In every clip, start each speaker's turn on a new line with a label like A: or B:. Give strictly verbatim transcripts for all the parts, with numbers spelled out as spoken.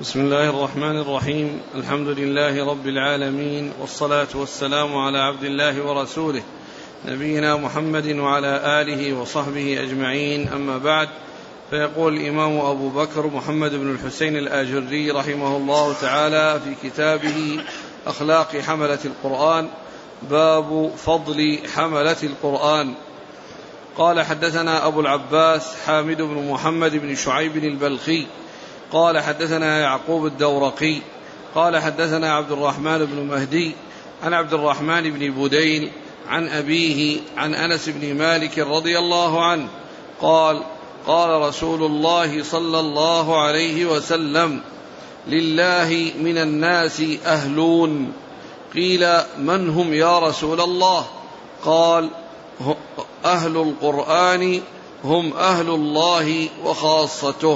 A: بسم الله الرحمن الرحيم. الحمد لله رب العالمين، والصلاة والسلام على عبد الله ورسوله نبينا محمد وعلى آله وصحبه أجمعين، أما بعد. فيقول الإمام أبو بكر محمد بن الحسين الآجري رحمه الله تعالى في كتابه أخلاق حملة القرآن: باب فضل حملة القرآن. قال: حدثنا أبو العباس حامد بن محمد بن شعيب البلخي قال: حدثنا يعقوب الدورقي قال: حدثنا عبد الرحمن بن مهدي عن عبد الرحمن بن بدين عن أبيه عن أنس بن مالك رضي الله عنه قال: قال رسول الله صلى الله عليه وسلم: لله من الناس أهلون. قيل: من هم يا رسول الله؟ قال: أهل القرآن هم أهل الله وخاصته.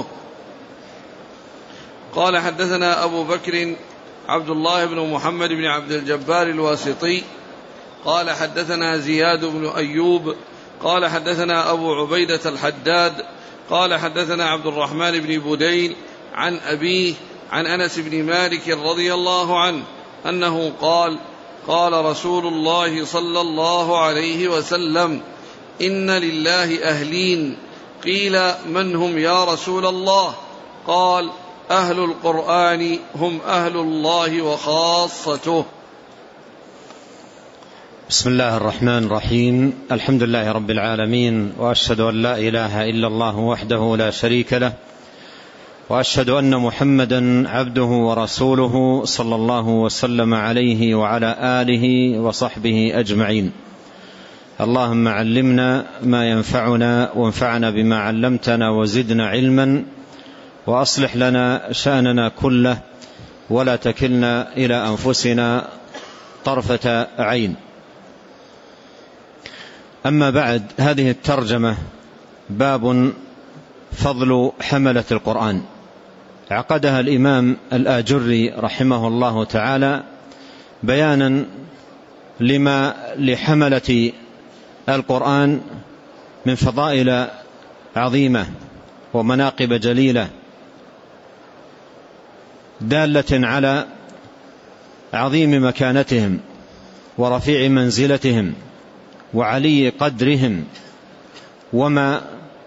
A: قال: حدثنا أبو بكر عبد الله بن محمد بن عبد الجبار الواسطي قال: حدثنا زياد بن أيوب قال: حدثنا أبو عبيدة الحداد قال: حدثنا عبد الرحمن بن بدين عن أبيه عن أنس بن مالك رضي الله عنه أنه قال: قال رسول الله صلى الله عليه وسلم: إن لله أهلين. قيل: من هم يا رسول الله؟ قال: أهل القرآن هم أهل الله وخاصته.
B: بسم الله الرحمن الرحيم. الحمد لله رب العالمين، وأشهد أن لا إله إلا الله وحده لا شريك له، وأشهد أن محمدا عبده ورسوله صلى الله وسلم عليه وعلى آله وصحبه أجمعين. اللهم علمنا ما ينفعنا، وانفعنا بما علمتنا، وزدنا علما، وأصلح لنا شأننا كله، ولا تكلنا إلى أنفسنا طرفة عين. أما بعد، هذه الترجمة باب فضل حملة القرآن عقدها الإمام الآجري رحمه الله تعالى بيانا لما لحملة القرآن من فضائل عظيمة ومناقب جليلة دالة على عظيم مكانتهم ورفيع منزلتهم وعلي قدرهم، وما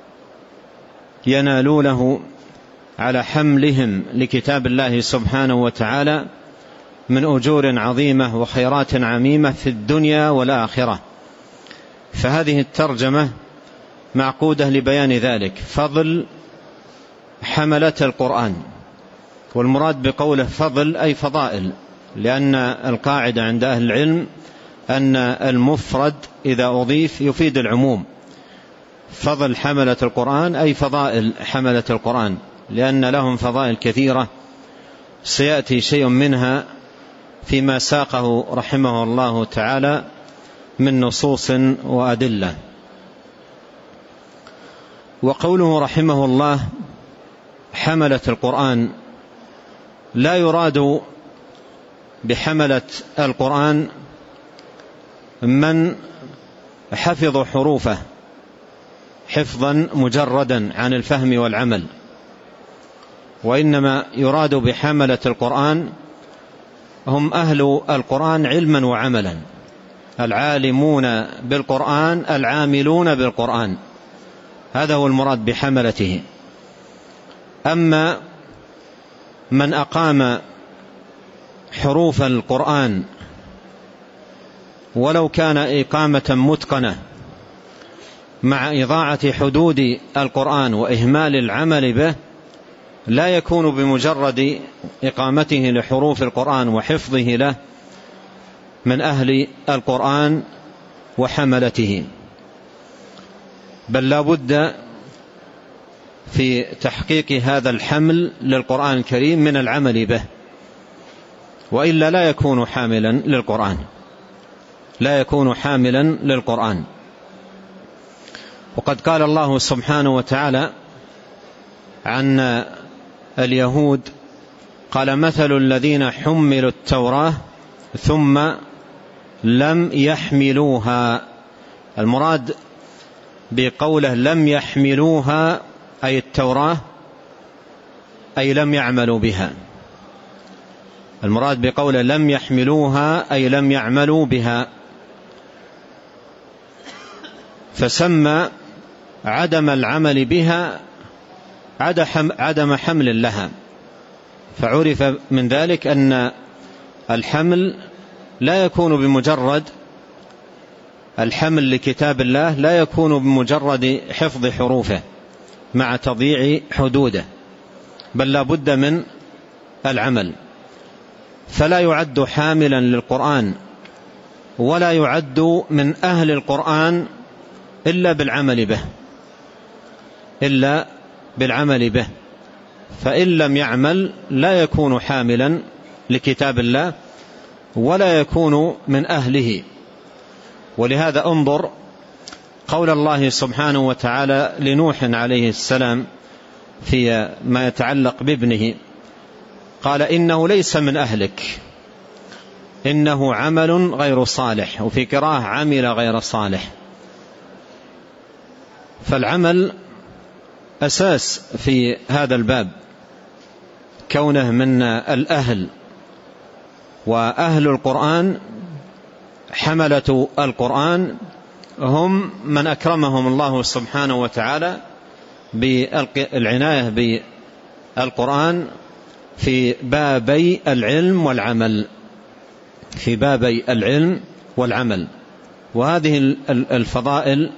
B: ينالونه على حملهم لكتاب الله سبحانه وتعالى من أجور عظيمة وخيرات عميمة في الدنيا والآخرة. فهذه الترجمة معقودة لبيان ذلك، فضل حملة القرآن. والمراد بقوله فضل أي فضائل، لأن القاعدة عند أهل العلم أن المفرد إذا أضيف يفيد العموم. فضل حملة القرآن أي فضائل حملة القرآن، لأن لهم فضائل كثيرة سيأتي شيء منها فيما ساقه رحمه الله تعالى من نصوص وأدلة. وقوله رحمه الله حملة القرآن، لا يراد بحملة القرآن من حفظ حروفه حفظا مجردا عن الفهم والعمل، وإنما يراد بحملة القرآن هم أهل القرآن علما وعملا، العالمون بالقرآن العاملون بالقرآن، هذا هو المراد بحملته. أما من أقام حروف القرآن ولو كان إقامة متقنة مع إضاعة حدود القرآن وإهمال العمل به، لا يكون بمجرد إقامته لحروف القرآن وحفظه له من أهل القرآن وحملته، بل لا بد في تحقيق هذا الحمل للقرآن الكريم من العمل به، وإلا لا يكون حاملا للقرآن لا يكون حاملا للقرآن. وقد قال الله سبحانه وتعالى عن اليهود: قال: مثل الذين حملوا التوراة ثم لم يحملوها. المراد بقوله لم يحملوها أي التوراة، أي لم يعملوا بها. المراد بقوله لم يحملوها أي لم يعملوا بها، فسمى عدم العمل بها عدم حمل لها، فعرف من ذلك أن الحمل لا يكون بمجرد الحمل لكتاب الله لا يكون بمجرد حفظ حروفه مع تضييع حدوده، بل لا بد من العمل، فلا يعد حاملا للقرآن ولا يعد من أهل القرآن إلا بالعمل به إلا بالعمل به فإن لم يعمل لا يكون حاملا لكتاب الله ولا يكون من أهله. ولهذا انظر قول الله سبحانه وتعالى لنوح عليه السلام في ما يتعلق بابنه، قال إنه ليس من أهلك إنه عمل غير صالح، وفي قراءة عمل غير صالح. فالعمل أساس في هذا الباب، كونه من الأهل، وأهل القرآن حملة القرآن هم من أكرمهم الله سبحانه وتعالى بالعناية بالقرآن في بابي العلم والعمل في بابي العلم والعمل. وهذه الفضائل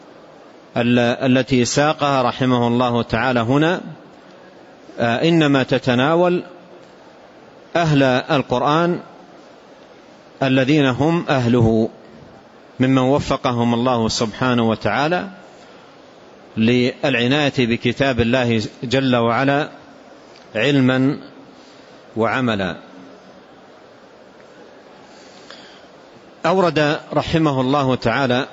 B: التي ساقها رحمه الله تعالى هنا إنما تتناول أهل القرآن الذين هم أهله ممن وفقهم الله سبحانه وتعالى للعناية بكتاب الله جل وعلا علما وعملا. أورد رحمه الله تعالى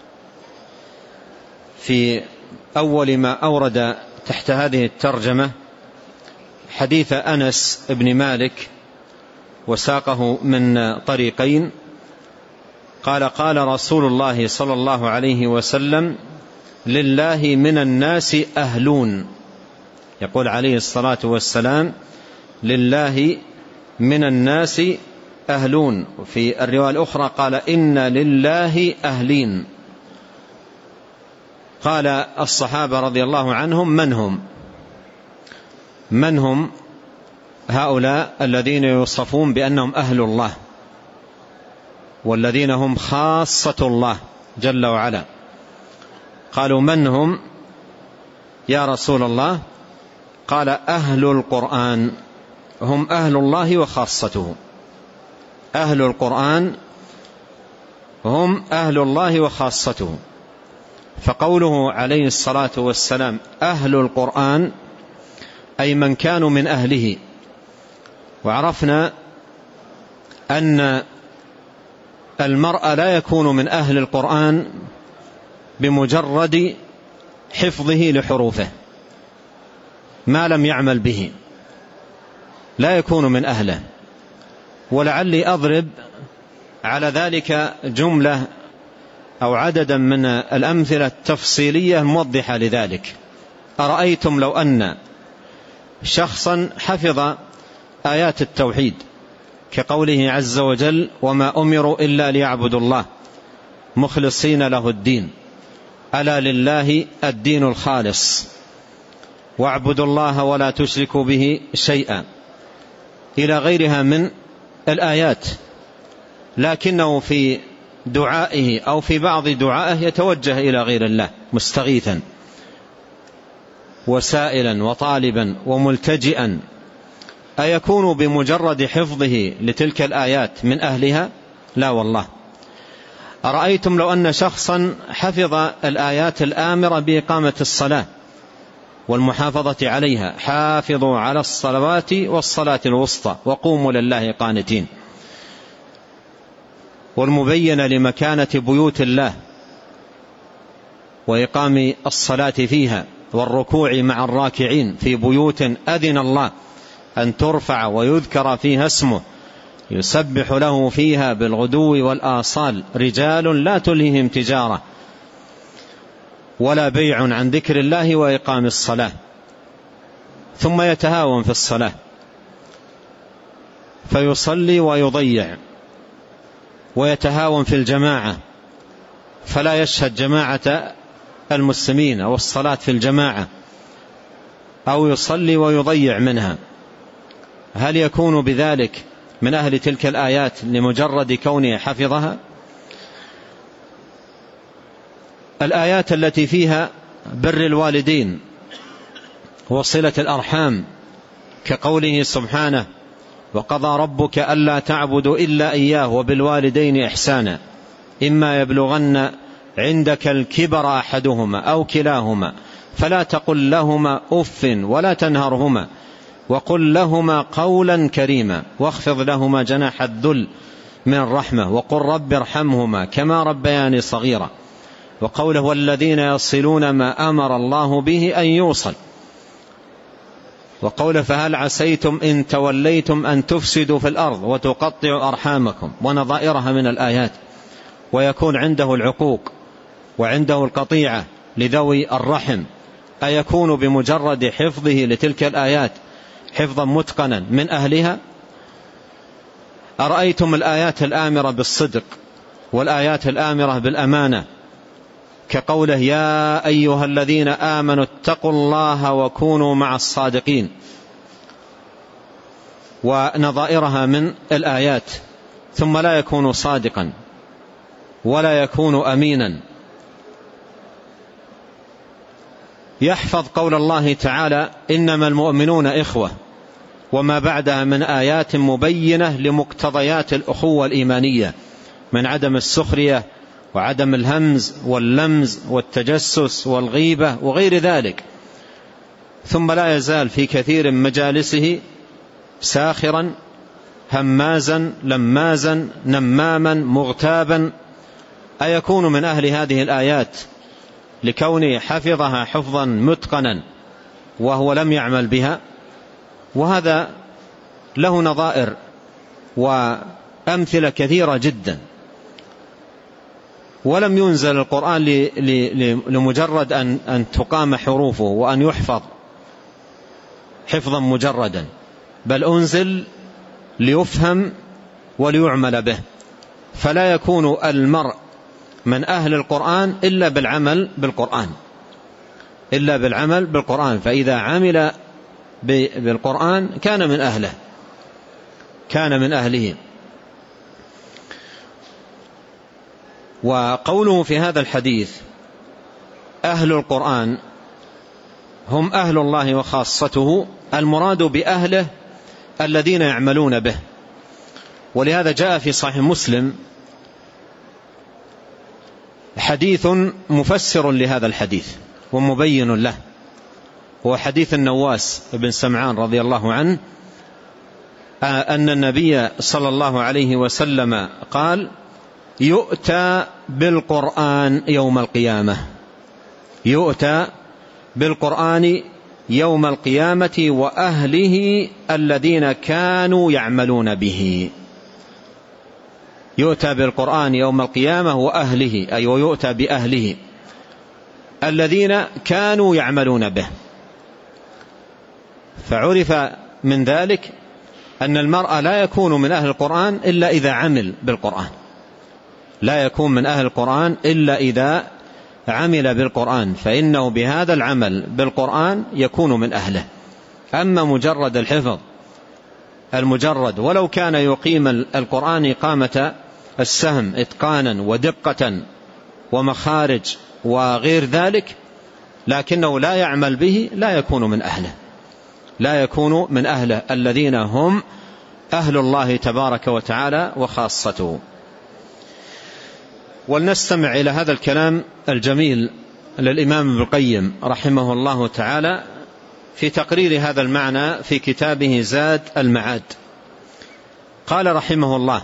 B: في أول ما أورد تحت هذه الترجمة حديث أنس بن مالك، وساقه من طريقين، قال قال رسول الله صلى الله عليه وسلم لله من الناس أهلون، يقول عليه الصلاة والسلام لله من الناس أهلون. وفي الرواية الأخرى قال إن لله أهلين. قال الصحابة رضي الله عنهم من هم من هم هؤلاء الذين يوصفون بأنهم أهل الله والذين هم خاصة الله جل وعلا؟ قالوا من هم يا رسول الله؟ قال أهل القرآن هم أهل الله وخاصته. أهل القرآن هم أهل الله وخاصته. فقوله عليه الصلاة والسلام أهل القرآن أي من كانوا من أهله. وعرفنا أن المرء لا يكون من أهل القرآن بمجرد حفظه لحروفه ما لم يعمل به، لا يكون من أهله. ولعلي أضرب على ذلك جملة أو عددا من الأمثلة التفصيلية موضحة لذلك. أرأيتم لو أن شخصا حفظ آيات التوحيد كقوله عز وجل وما أمروا إلا ليعبدوا الله مخلصين له الدين ألا لله الدين الخالص واعبدوا الله ولا تشركوا به شيئا إلى غيرها من الآيات، لكنه في دعائه أو في بعض دعائه يتوجه إلى غير الله مستغيثا وسائلا وطالبا وملتجئا، أيكون بمجرد حفظه لتلك الآيات من أهلها؟ لا والله. أرأيتم لو أن شخصا حفظ الآيات الآمرة بإقامة الصلاة والمحافظة عليها، حافظوا على الصلوات والصلاة الوسطى وقوموا لله قانتين، والمبينة لمكانة بيوت الله وإقام الصلاة فيها والركوع مع الراكعين في بيوت أذن الله أن ترفع ويذكر فيها اسمه يسبح له فيها بالغدو والآصال رجال لا تلههم تجارة ولا بيع عن ذكر الله وإقام الصلاة، ثم يتهاون في الصلاة. فيصلي ويضيع ويتهاون في الجماعة فلا يشهد جماعة المسلمين أو الصلاة في الجماعة، أو يصلي ويضيع منها، هل يكون بذلك من أهل تلك الآيات لمجرد كونه حفظها؟ الآيات التي فيها بر الوالدين وصلة الأرحام كقوله سبحانه: وقضى ربك ألا تعبدوا إلا إياه وبالوالدين إحسانا إما يبلغن عندك الكبر أحدهما أو كلاهما فلا تقل لهما أف ولا تنهرهما وقل لهما قولا كريما واخفض لهما جناح الذل من الرحمة وقل رب ارحمهما كما ربياني صغيرا. وقوله: والذين يصلون ما أمر الله به أن يوصل. وقوله: فهل عسيتم إن توليتم أن تفسدوا في الأرض وتقطعوا أرحامكم، ونظائرها من الآيات. ويكون عنده العقوق وعنده القطيعة لذوي الرحم، أيكون بمجرد حفظه لتلك الآيات حفظا متقنا من أهلها؟ أرأيتم الآيات الآمرة بالصدق والآيات الآمرة بالأمانة كقوله: يا أيها الذين آمنوا اتقوا الله وكونوا مع الصادقين، ونظائرها من الآيات، ثم لا يكون صادقا ولا يكون أمينا. يحفظ قول الله تعالى: إنما المؤمنون إخوة، وما بعدها من آيات مبينة لمقتضيات الأخوة الإيمانية من عدم السخرية وعدم الهمز واللمز والتجسس والغيبة وغير ذلك. ثم لا يزال في كثير من مجالسه ساخرا همازا لمازا نماما مغتابا. أيكون من أهل هذه الآيات لكونه حفظها حفظا متقنا وهو لم يعمل بها؟ وهذا له نظائر وأمثلة كثيرة جدا. ولم ينزل القرآن لمجرد أن, أن تقام حروفه وأن يحفظ حفظا مجردا، بل أنزل ليفهم وليعمل به. فلا يكون المرء من أهل القرآن إلا بالعمل بالقرآن إلا بالعمل بالقرآن فإذا عمل بالقرآن كان من أهله كان من أهله. وقوله في هذا الحديث أهل القرآن هم أهل الله وخاصته، المراد بأهله الذين يعملون به. ولهذا جاء في صحيح مسلم حديث مفسر لهذا الحديث ومبين له، هو حديث النواس بن سمعان رضي الله عنه أن النبي صلى الله عليه وسلم قال: يؤتى بالقرآن يوم القيامة يؤتى بالقرآن يوم القيامة وأهله الذين كانوا يعملون به. يؤتى بالقرآن يوم القيامة وأهله، أي ويؤتى بأهله الذين كانوا يعملون به. فعرف من ذلك أن المرء لا يكون من أهل القرآن إلا إذا عمل بالقرآن لا يكون من أهل القرآن إلا إذا عمل بالقرآن، فإنه بهذا العمل بالقرآن يكون من أهله. أما مجرد الحفظ المجرد ولو كان يقيم القرآن إقامة السهم إتقانا ودقة ومخارج وغير ذلك، لكنه لا يعمل به، لا يكون من أهله لا يكون من أهله الذين هم أهل الله تبارك وتعالى وخاصته. ولنستمع إلى هذا الكلام الجميل للإمام ابن القيم رحمه الله تعالى في تقرير هذا المعنى في كتابه زاد المعاد. قال رحمه الله: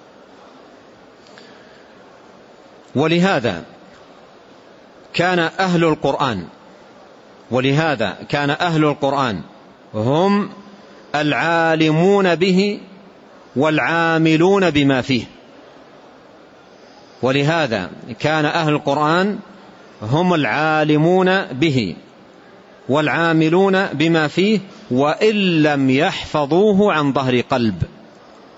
B: ولهذا كان أهل القرآن ولهذا كان أهل القرآن هم العالمون به والعاملون بما فيه. ولهذا كان أهل القرآن هم العالمون به والعاملون بما فيه وإن لم يحفظوه عن ظهر قلب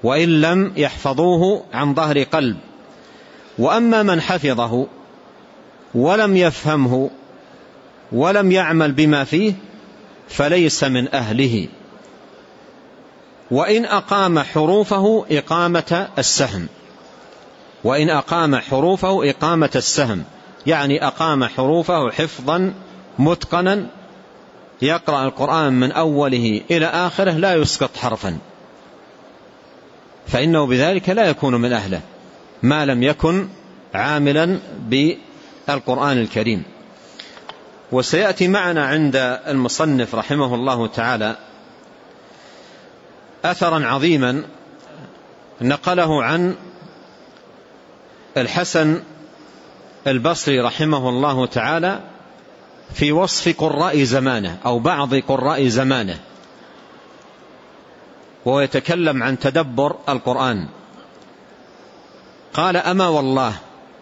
B: وإن لم يحفظوه عن ظهر قلب. وأما من حفظه ولم يفهمه ولم يعمل بما فيه فليس من أهله، وإن أقام حروفه إقامة السهم، وإن أقام حروفه إقامة السهم، يعني أقام حروفه حفظا متقنا، يقرأ القرآن من أوله إلى آخره لا يسقط حرفا، فإنه بذلك لا يكون من أهله ما لم يكن عاملا بالقرآن الكريم. وسيأتي معنا عند المصنف رحمه الله تعالى أثرا عظيما نقله عن الحسن البصري رحمه الله تعالى في وصف قراء زمانه أو بعض قراء زمانه، وهو يتكلم عن تدبر القرآن. قال: أما والله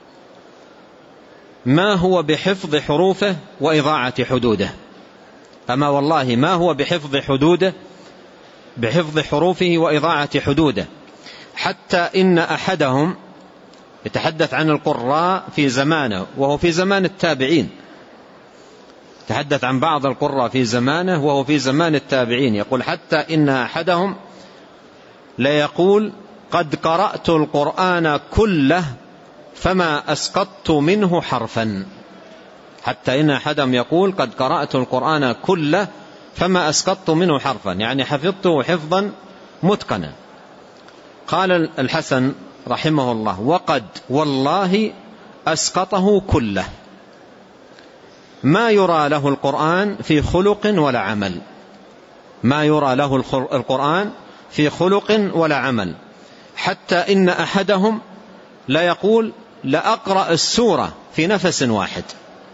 B: ما هو بحفظ حروفه وإضاعة حدوده. أما والله ما هو بحفظ حدوده بحفظ حروفه وإضاعة حدوده، حتى إن أحدهم، يتحدث عن القراء في زمانه وهو في زمان التابعين، يتحدث عن بعض القراء في زمانه وهو في زمان التابعين، يقول: حتى إن أحدهم لا يقول: قد قرأت القرآن كله فما أسقطت منه حرفا. حتى إن أحدهم يقول: قد قرأت القرآن كله فما أسقطت منه حرفا، يعني حفظته حفظا متقنا. قال الحسن رحمه الله: وقد والله أسقطه كله، ما يرى له القرآن في خلق ولا عمل، ما يرى له القرآن في خلق ولا عمل، حتى إن أحدهم لا يقول: لأقرأ السورة في نفس واحد.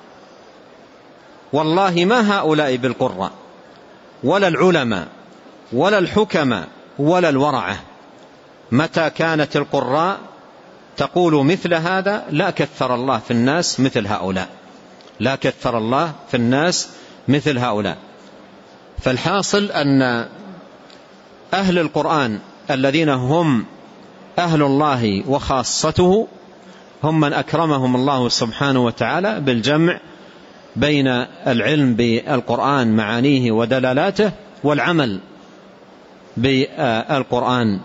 B: والله ما هؤلاء بالقراء ولا العلماء ولا الحكماء ولا الورعة، متى كانت القراء تقول مثل هذا لا كثر الله في الناس مثل هؤلاء، لا كثر الله في الناس مثل هؤلاء. فالحاصل أن أهل القرآن الذين هم أهل الله وخاصته هم من أكرمهم الله سبحانه وتعالى بالجمع بين العلم بالقرآن معانيه ودلالاته والعمل بالقرآن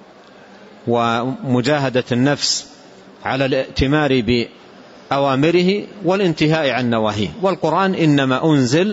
B: ومجاهدة النفس على الائتمار بأوامره والانتهاء عن نواهيه. والقرآن إنما أنزل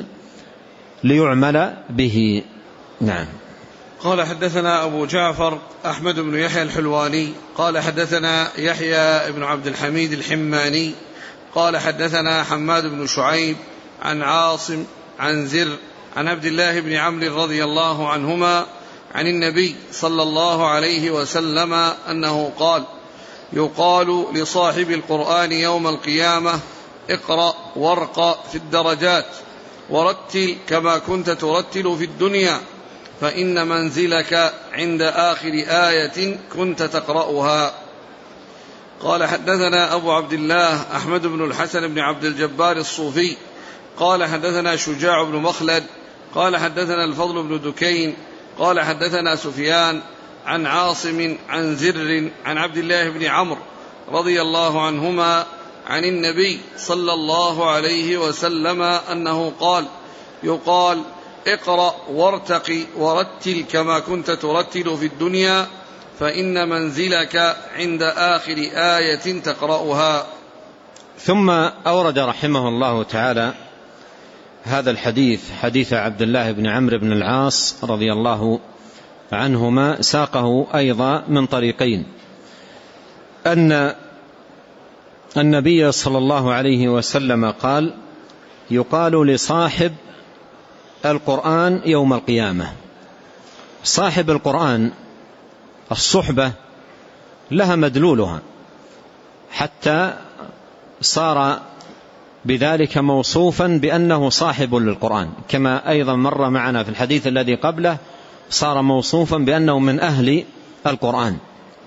B: ليعمل به. نعم.
A: قال: حدثنا أبو جعفر أحمد بن يحيى الحلواني قال حدثنا يحيى بن عبد الحميد الحماني قال حدثنا حماد بن شعيب عن عاصم عن زر عن عبد الله بن عمرو رضي الله عنهما عن النبي صلى الله عليه وسلم أنه قال: يقال لصاحب القرآن يوم القيامة: اقرأ وارق في الدرجات ورتل كما كنت ترتل في الدنيا، فإن منزلك عند آخر آية كنت تقرأها. قال: حدثنا أبو عبد الله أحمد بن الحسن بن عبد الجبار الصوفي قال حدثنا شجاع بن مخلد قال حدثنا الفضل بن دكين قال حدثنا سفيان عن عاصم عن زر عن عبد الله بن عمرو رضي الله عنهما عن النبي صلى الله عليه وسلم أنه قال: يقال: اقرأ وارتقي ورتل كما كنت ترتل في الدنيا، فإن منزلك عند آخر آية تقرأها.
B: ثم أورد رحمه الله تعالى هذا الحديث، حديث عبد الله بن عمرو بن العاص رضي الله عنهما، ساقه أيضا من طريقين: أن النبي صلى الله عليه وسلم قال: يقال لصاحب القرآن يوم القيامة. صاحب القرآن الصحبة لها مدلولها، حتى صار بذلك موصوفا بأنه صاحب للقرآن، كما أيضا مر معنا في الحديث الذي قبله صار موصوفا بأنه من أهل القرآن.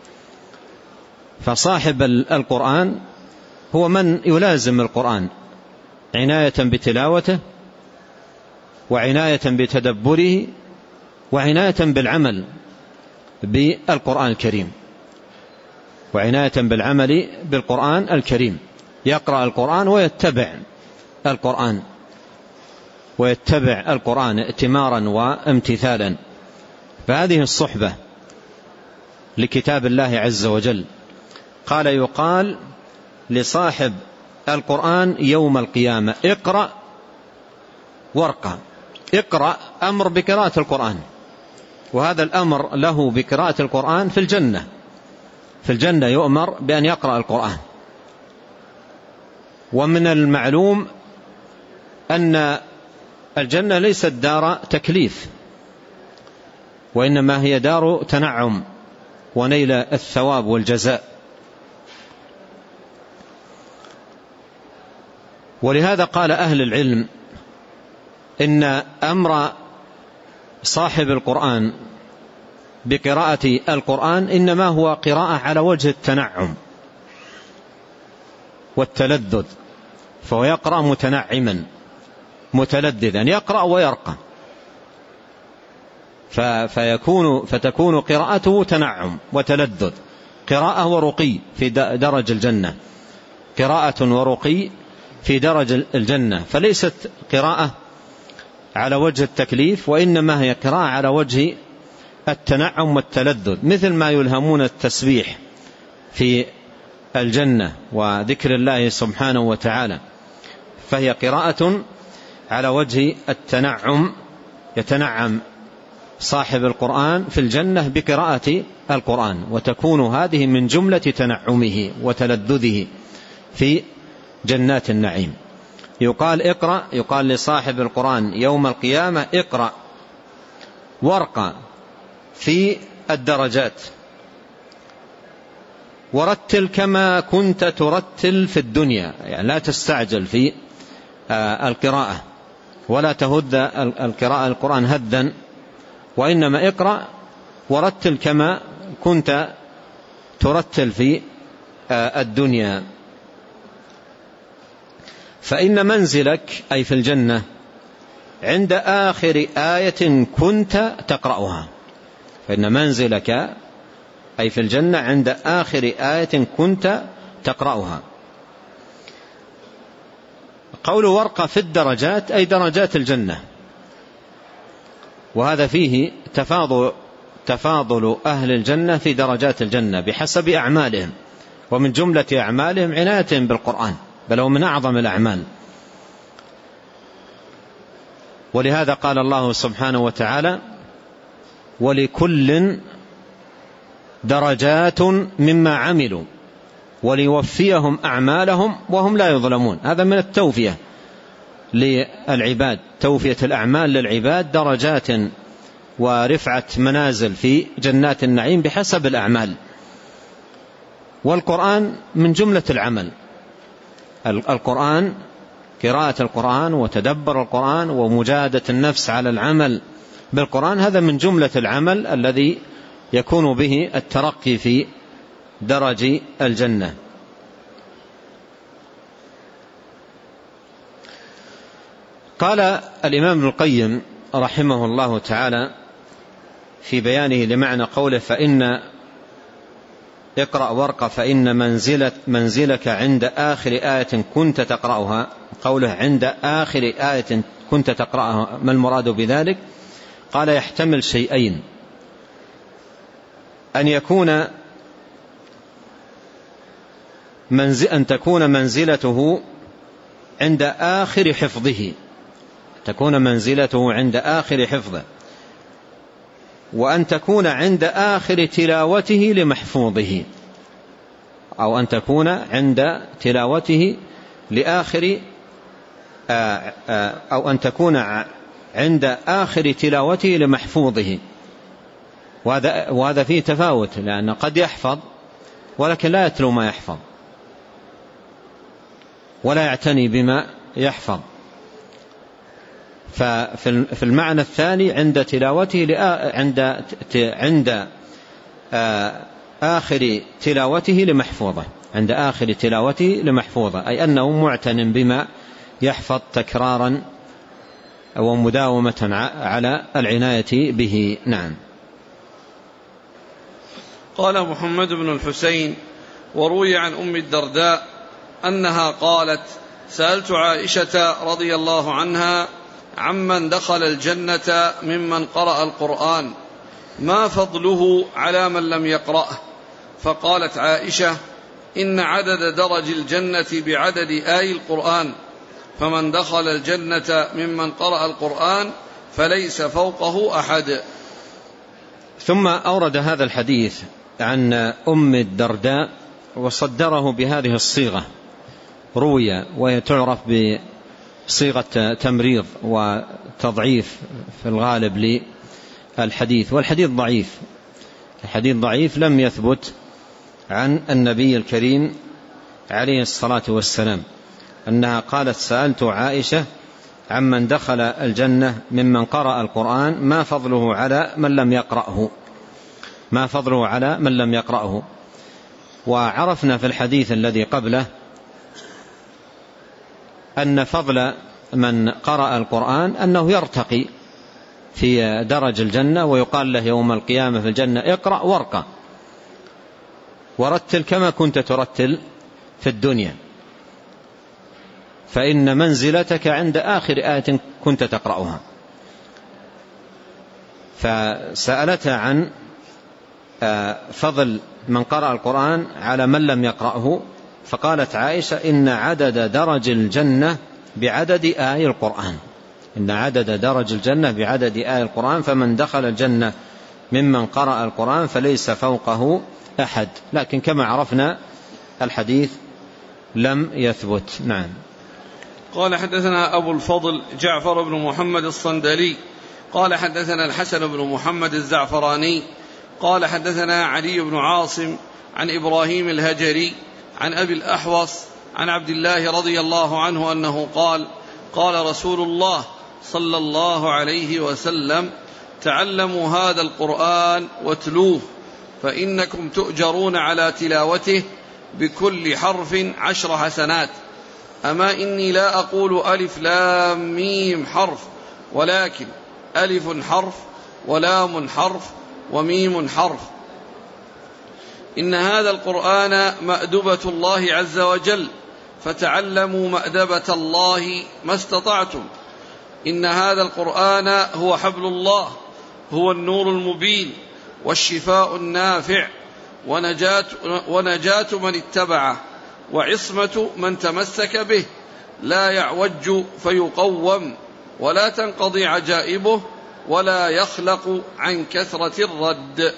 B: فصاحب القرآن هو من يلازم القرآن عناية بتلاوته وعناية بتدبره وعناية بالعمل بالقرآن الكريم، وعناية بالعمل بالقرآن الكريم. يقرأ القرآن ويتبع القرآن ويتبع القرآن ائتمارا وامتثالا. فهذه الصحبة لكتاب الله عز وجل. قال: يقال لصاحب القرآن يوم القيامة: اقرأ وارقى. اقرأ أمر بقراءة القرآن، وهذا الأمر له بقراءة القرآن في الجنة. في الجنة يؤمر بأن يقرأ القرآن. ومن المعلوم أن الجنة ليست دار تكليف، وإنما هي دار تنعم ونيل الثواب والجزاء. ولهذا قال أهل العلم إن أمر صاحب القرآن بقراءة القرآن إنما هو قراءة على وجه التنعم والتلذذ، فهو يقرأ متنعما متلذذا، يقرأ ويرقى، فيكون فتكون قراءته تنعم وتلذذ، قراءة ورقي في درج الجنة، قراءة ورقي في درج الجنة. فليست قراءة على وجه التكليف، وإنما هي قراءة على وجه التنعم والتلذذ، مثل ما يلهمون التسبيح في الجنة وذكر الله سبحانه وتعالى. فهي قراءة على وجه التنعم، يتنعم صاحب القرآن في الجنة بقراءة القرآن، وتكون هذه من جملة تنعمه وتلذذه في جنات النعيم. يقال اقرأ، يقال لصاحب القرآن يوم القيامة: اقرأ وارقى في الدرجات، ورتل كما كنت ترتل في الدنيا. يعني لا تستعجل في القراءة، ولا تهد القراءة القرآن هدا، وإنما اقرأ ورتل كما كنت ترتل في الدنيا. فإن منزلك أي في الجنة عند آخر آية كنت تقرأها. فإن منزلك أي في الجنة عند آخر آية كنت تقرأها. قول ورقة في الدرجات أي درجات الجنة، وهذا فيه تفاضل, تفاضل أهل الجنة في درجات الجنة بحسب أعمالهم، ومن جملة أعمالهم عناية بالقرآن، بل هو من أعظم الأعمال. ولهذا قال الله سبحانه وتعالى: ولكل درجات مما عملوا وليوفيهم أعمالهم وهم لا يظلمون. هذا من التوفية للعباد، توفية الأعمال للعباد، درجات ورفعة منازل في جنات النعيم بحسب الأعمال. والقرآن من جملة العمل. القرآن، قراءة القرآن وتدبر القرآن ومجاهدة النفس على العمل بالقرآن، هذا من جملة العمل الذي يكون به الترقي في درج الجنة. قال الإمام ابن القيم رحمه الله تعالى في بيانه لمعنى قوله: فإن اقرأ وارقى فإن منزلة منزلك عند آخر آية كنت تقرأها. قوله عند آخر آية كنت تقرأها، ما المراد بذلك؟ قال: يحتمل شيئين: أن يكون منزل أن تكون منزلته عند آخر حفظه، تكون منزلته عند آخر حفظه، وأن تكون عند آخر تلاوته لمحفوظه، أو أن تكون عند تلاوته لآخر أو أن تكون عند آخر تلاوته لمحفوظه. وهذا, وهذا فيه تفاوت، لأن قد يحفظ ولكن لا يتلو ما يحفظ ولا يعتني بما يحفظ. ففي المعنى الثاني عند تلاوته عند عند آخر تلاوته لمحفوظه، عند آخر تلاوته لمحفوظه، أي أنه معتن بما يحفظ تكرارا ومداومة على العناية به. نعم.
A: قال محمد بن الحسين: وروي عن أم الدرداء أنها قالت: سألت عائشة رضي الله عنها عمن دخل الجنة ممن قرأ القرآن ما فضله على من لم يقرأه، فقالت عائشة: إن عدد درج الجنة بعدد آي القرآن، فمن دخل الجنة ممن قرأ القرآن فليس فوقه أحد.
B: ثم أورد هذا الحديث عن أم الدرداء وصدره بهذه الصيغة، روي، وهي تعرف بصيغة تمريض وتضعيف في الغالب للحديث، والحديث ضعيف، الحديث ضعيف لم يثبت عن النبي الكريم عليه الصلاة والسلام أنها قالت: سألت عائشة عمن دخل الجنة ممن قرأ القرآن ما فضله على من لم يقرأه، ما فضله على من لم يقرأه. وعرفنا في الحديث الذي قبله أن فضل من قرأ القرآن أنه يرتقي في درج الجنة، ويقال له يوم القيامة في الجنة: اقرأ وارقى ورتل كما كنت ترتل في الدنيا، فإن منزلتك عند آخر آية كنت تقرأها. فسألتها عن فضل من قرأ القرآن على من لم يقرأه، فقالت عائشة: إن عدد درج الجنة بعدد آي القرآن، إن عدد درج الجنة بعدد آي القرآن، فمن دخل الجنة ممن قرأ القرآن فليس فوقه أحد. لكن كما عرفنا الحديث لم يثبت. نعم.
A: قال: حدثنا أبو الفضل جعفر بن محمد الصندلي قال: حدثنا الحسن بن محمد الزعفراني قال: حدثنا علي بن عاصم عن إبراهيم الهجري عن أبي الأحوص عن عبد الله رضي الله عنه أنه قال: قال رسول الله صلى الله عليه وسلم: تعلموا هذا القرآن واتلوه، فإنكم تؤجرون على تلاوته بكل حرف عشر حسنات. أما إني لا أقول ألف لام ميم حرف، ولكن ألف حرف ولام حرف وميم حرف. إن هذا القرآن مأدبة الله عز وجل، فتعلموا مأدبة الله ما استطعتم. إن هذا القرآن هو حبل الله، هو النور المبين والشفاء النافع، ونجاة, ونجاة من اتبعه، وعصمة من تمسك به، لا يعوج فيقوم، ولا تنقضي عجائبه، ولا يخلق عن كثرة الرد.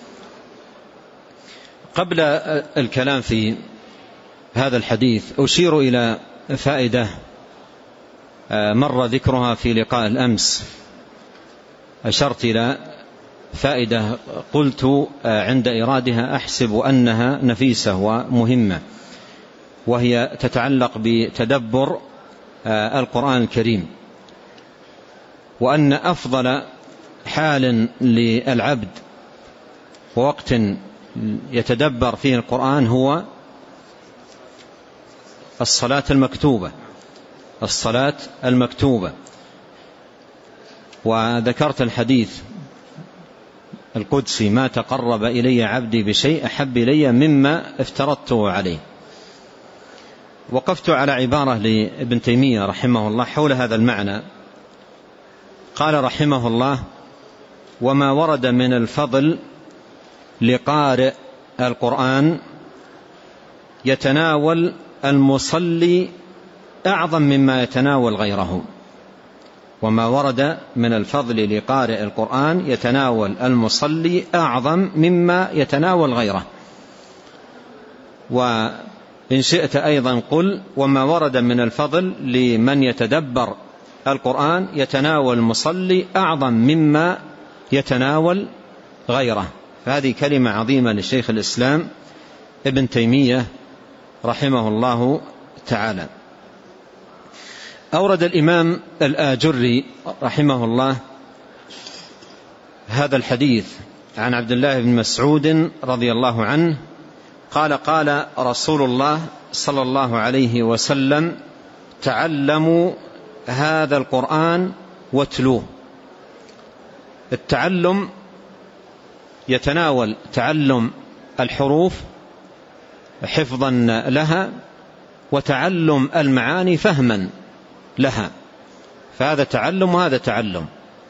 B: قبل الكلام في هذا الحديث أشير إلى فائدة مر ذكرها في لقاء الأمس. أشرت إلى فائدة قلت عند إرادها أحسب أنها نفيسة ومهمة، وهي تتعلق بتدبر القرآن الكريم، وأن أفضل حال للعبد ووقت يتدبر فيه القرآن هو الصلاة المكتوبة، الصلاة المكتوبة. وذكرت الحديث القدسي: ما تقرب إلي عبدي بشيء أحب إلي مما افترضته عليه. وقفت على عبارة لابن تيمية رحمه الله حول هذا المعنى. قال رحمه الله: وما ورد من الفضل لقارئ القرآن يتناول المصلي أعظم مما يتناول غيره. وما ورد من الفضل لقارئ القرآن يتناول المصلي أعظم مما يتناول غيره. وإن شئت أيضا قل: وما ورد من الفضل لمن يتدبر القرآن يتناول المصلي أعظم مما يتناول غيره. فهذه كلمة عظيمة لشيخ الإسلام ابن تيمية رحمه الله تعالى. أورد الإمام الآجري رحمه الله هذا الحديث عن عبد الله بن مسعود رضي الله عنه قال: قال رسول الله صلى الله عليه وسلم: تعلموا هذا القرآن واتلوه. التعلم يتناول تعلم الحروف حفظا لها، وتعلم المعاني فهما لها، فهذا تعلم وهذا تعلم.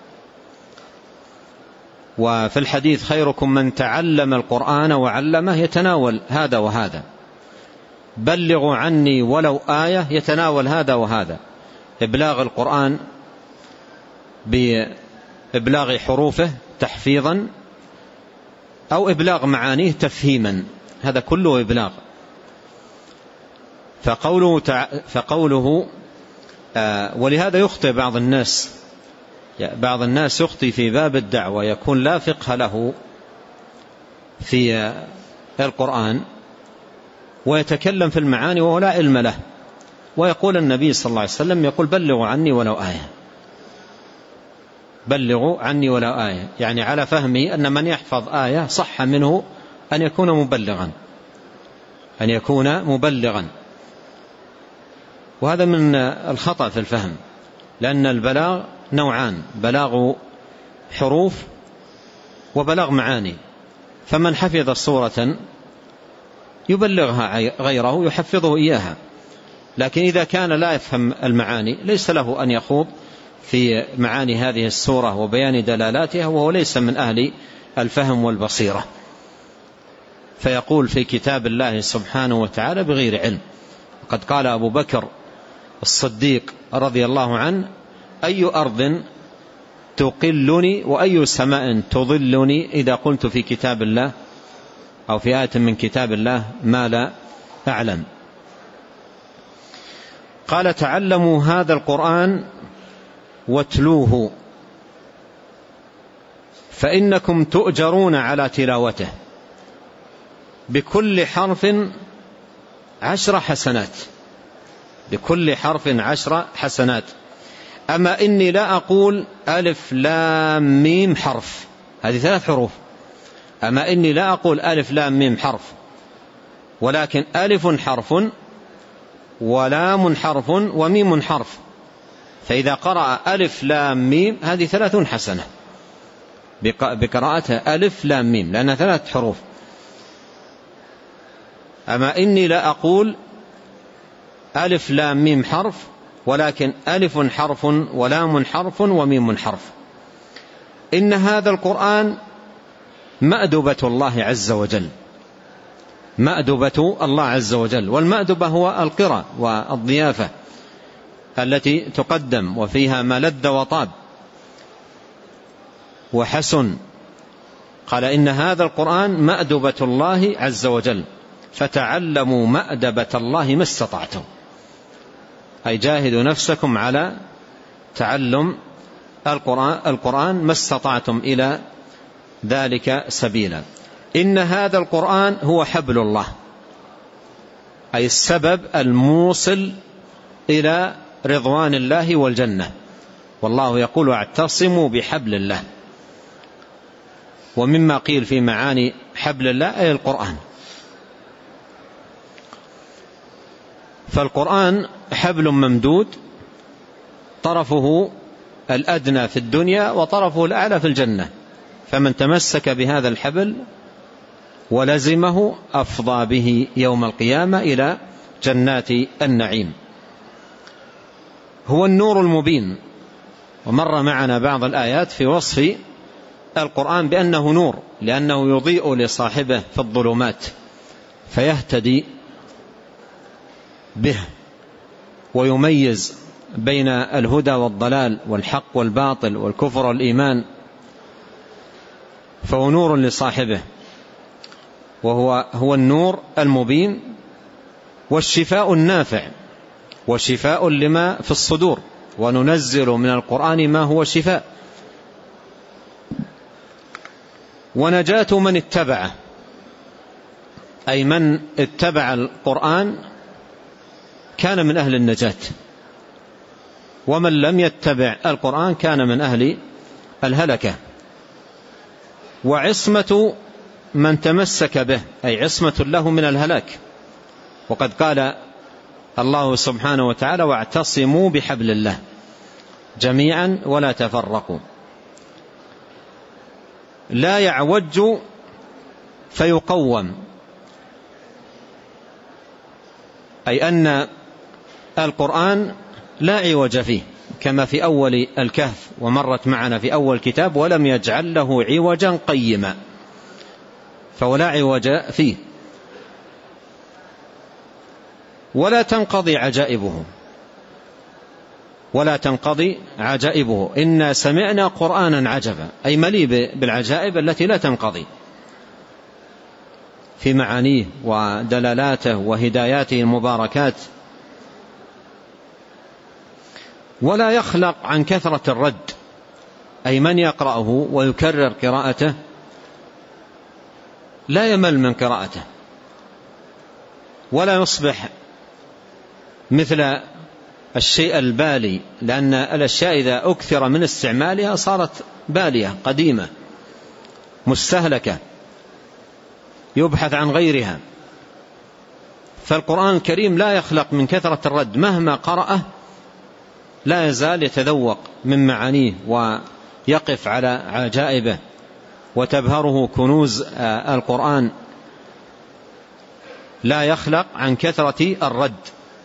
B: وفي الحديث خيركم من تعلم القرآن وعلمه، يتناول هذا وهذا. بلغوا عني ولو آية، يتناول هذا وهذا، إبلاغ القرآن بإبلاغ حروفه تحفيظا، أو إبلاغ معانيه تفهيما، هذا كله إبلاغ. فقوله, تع... فقوله آه ولهذا يخطئ بعض الناس بعض الناس يخطئ في باب الدعوة، يكون لا فقه له في القرآن ويتكلم في المعاني وهو لا علم له، ويقول النبي صلى الله عليه وسلم يقول بلغوا عني ولو آية، بلغوا عني ولو آية، يعني على فهمي أن من يحفظ آية صح منه أن يكون مبلغا أن يكون مبلغا وهذا من الخطأ في الفهم، لأن البلاغ نوعان: بلاغ حروف وبلاغ معاني. فمن حفظ صورة يبلغها غيره، يحفظه إياها، لكن إذا كان لا يفهم المعاني ليس له أن يخوض في معاني هذه السورة وبيان دلالاتها، وهو ليس من أهل الفهم والبصيرة، فيقول في كتاب الله سبحانه وتعالى بغير علم. وقد قال أبو بكر الصديق رضي الله عنه: أي أرض تقلني وأي سماء تظلني إذا قلت في كتاب الله أو في آية من كتاب الله ما لا أعلم. قال: تعلموا هذا القرآن واتلوه فإنكم تؤجرون على تلاوته، بكل حرف عشر حسنات، بكل حرف عشر حسنات. أما إني لا أقول ألف لام ميم حرف، هذه ثلاث حروف. أما إني لا أقول ألف لام ميم حرف، ولكن ألف حرف ولام حرف وميم حرف، فإذا قرأ ألف لام ميم هذه ثلاثون حسنة بقراءتها ألف لام ميم، لأنها ثلاث حروف. أما إني لا أقول ألف لام ميم حرف، ولكن ألف حرف ولام حرف وميم حرف. إن هذا القرآن مأدبة الله عز وجل، مأدبة الله عز وجل. والمأدبة هو القرى والضيافة التي تقدم وفيها ما لذ وطاب وحسن. قال: إن هذا القرآن مأدبة الله عز وجل فتعلموا مأدبة الله ما استطعتم، أي جاهدوا نفسكم على تعلم القرآن, القرآن ما استطعتم إلى ذلك سبيلا. إن هذا القرآن هو حبل الله، أي السبب الموصل إلى رضوان الله والجنة، والله يقول: واعتصموا بحبل الله. ومما قيل في معاني حبل الله أي القرآن. فالقرآن حبل ممدود، طرفه الأدنى في الدنيا وطرفه الأعلى في الجنة، فمن تمسك بهذا الحبل ولزمه أفضى به يوم القيامة إلى جنات النعيم. هو النور المبين، ومر معنا بعض الآيات في وصف القرآن بأنه نور، لأنه يضيء لصاحبه في الظلمات فيهتدي به ويميز بين الهدى والضلال والحق والباطل والكفر والإيمان، فهو نور لصاحبه، وهو هو النور المبين والشفاء النافع، وشفاء لما في الصدور، وننزل من القرآن ما هو شفاء، ونجاة من اتبعه، أي من اتبع القرآن كان من أهل النجاة، ومن لم يتبع القرآن كان من أهل الهلكة. وعصمة من تمسك به، أي عصمة له من الهلاك. وقد قال الله سبحانه وتعالى: واعتصموا بحبل الله جميعا ولا تفرقوا. لا يعوج فيقوم، أي أن القرآن لا عوج فيه كما في أول الكهف ومرت معنا في أول كتاب ولم يجعل له عوجا قيما، فهو لا عوج فيه ولا تنقضي عجائبه ولا تنقضي عجائبه إنا سمعنا قرآنا عجبا، أي مليء بالعجائب التي لا تنقضي في معانيه ودلالاته وهداياته المباركات. ولا يخلق عن كثرة الرد، أي من يقرأه ويكرر قراءته لا يمل من قراءته ولا يصبح مثل الشيء البالي، لأن الأشياء إذا أكثر من استعمالها صارت بالية قديمة مستهلكة يبحث عن غيرها. فالقرآن الكريم لا يخلق من كثرة الرد، مهما قرأه لا يزال يتذوق من معانيه ويقف على عجائبه وتبهره كنوز القرآن، لا يخلق عن كثرة الرد.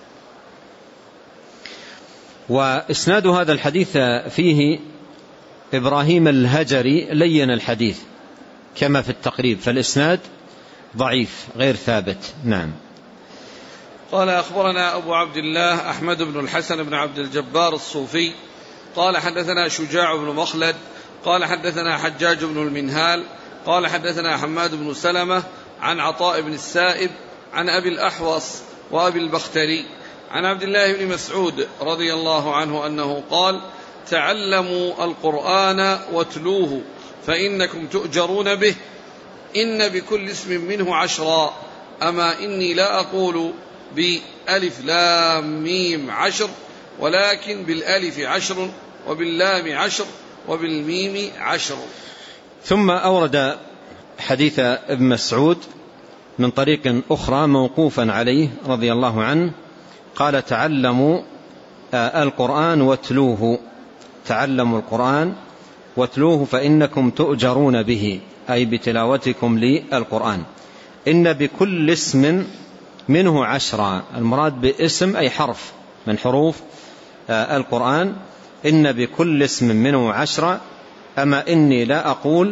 B: وإسناد هذا الحديث فيه إبراهيم الهجري لين الحديث كما في التقريب، فالإسناد ضعيف غير ثابت. نعم.
A: قال أخبرنا أبو عبد الله أحمد بن الحسن بن عبد الجبار الصوفي قال حدثنا شجاع بن مخلد قال حدثنا حجاج بن المنهال قال حدثنا حماد بن سلمة عن عطاء بن السائب عن أبي الأحوص وأبي البختري عن عبد الله بن مسعود رضي الله عنه أنه قال تعلموا القرآن واتلوه فإنكم تؤجرون به إن بكل اسم منه عشرا أما إني لا أقول بألف لام ميم عشر ولكن بالألف عشر وباللام عشر وبالميم عشر.
B: ثم أورد حديث ابن مسعود من طريق أخرى موقوفا عليه رضي الله عنه قال تعلموا القرآن واتلوه تعلموا القرآن واتلوه فإنكم تؤجرون به، أي بتلاوتكم للقرآن. إن بكل اسم منه عشرا، المراد باسم أي حرف من حروف القرآن. إن بكل اسم منه عشرا أما إني لا أقول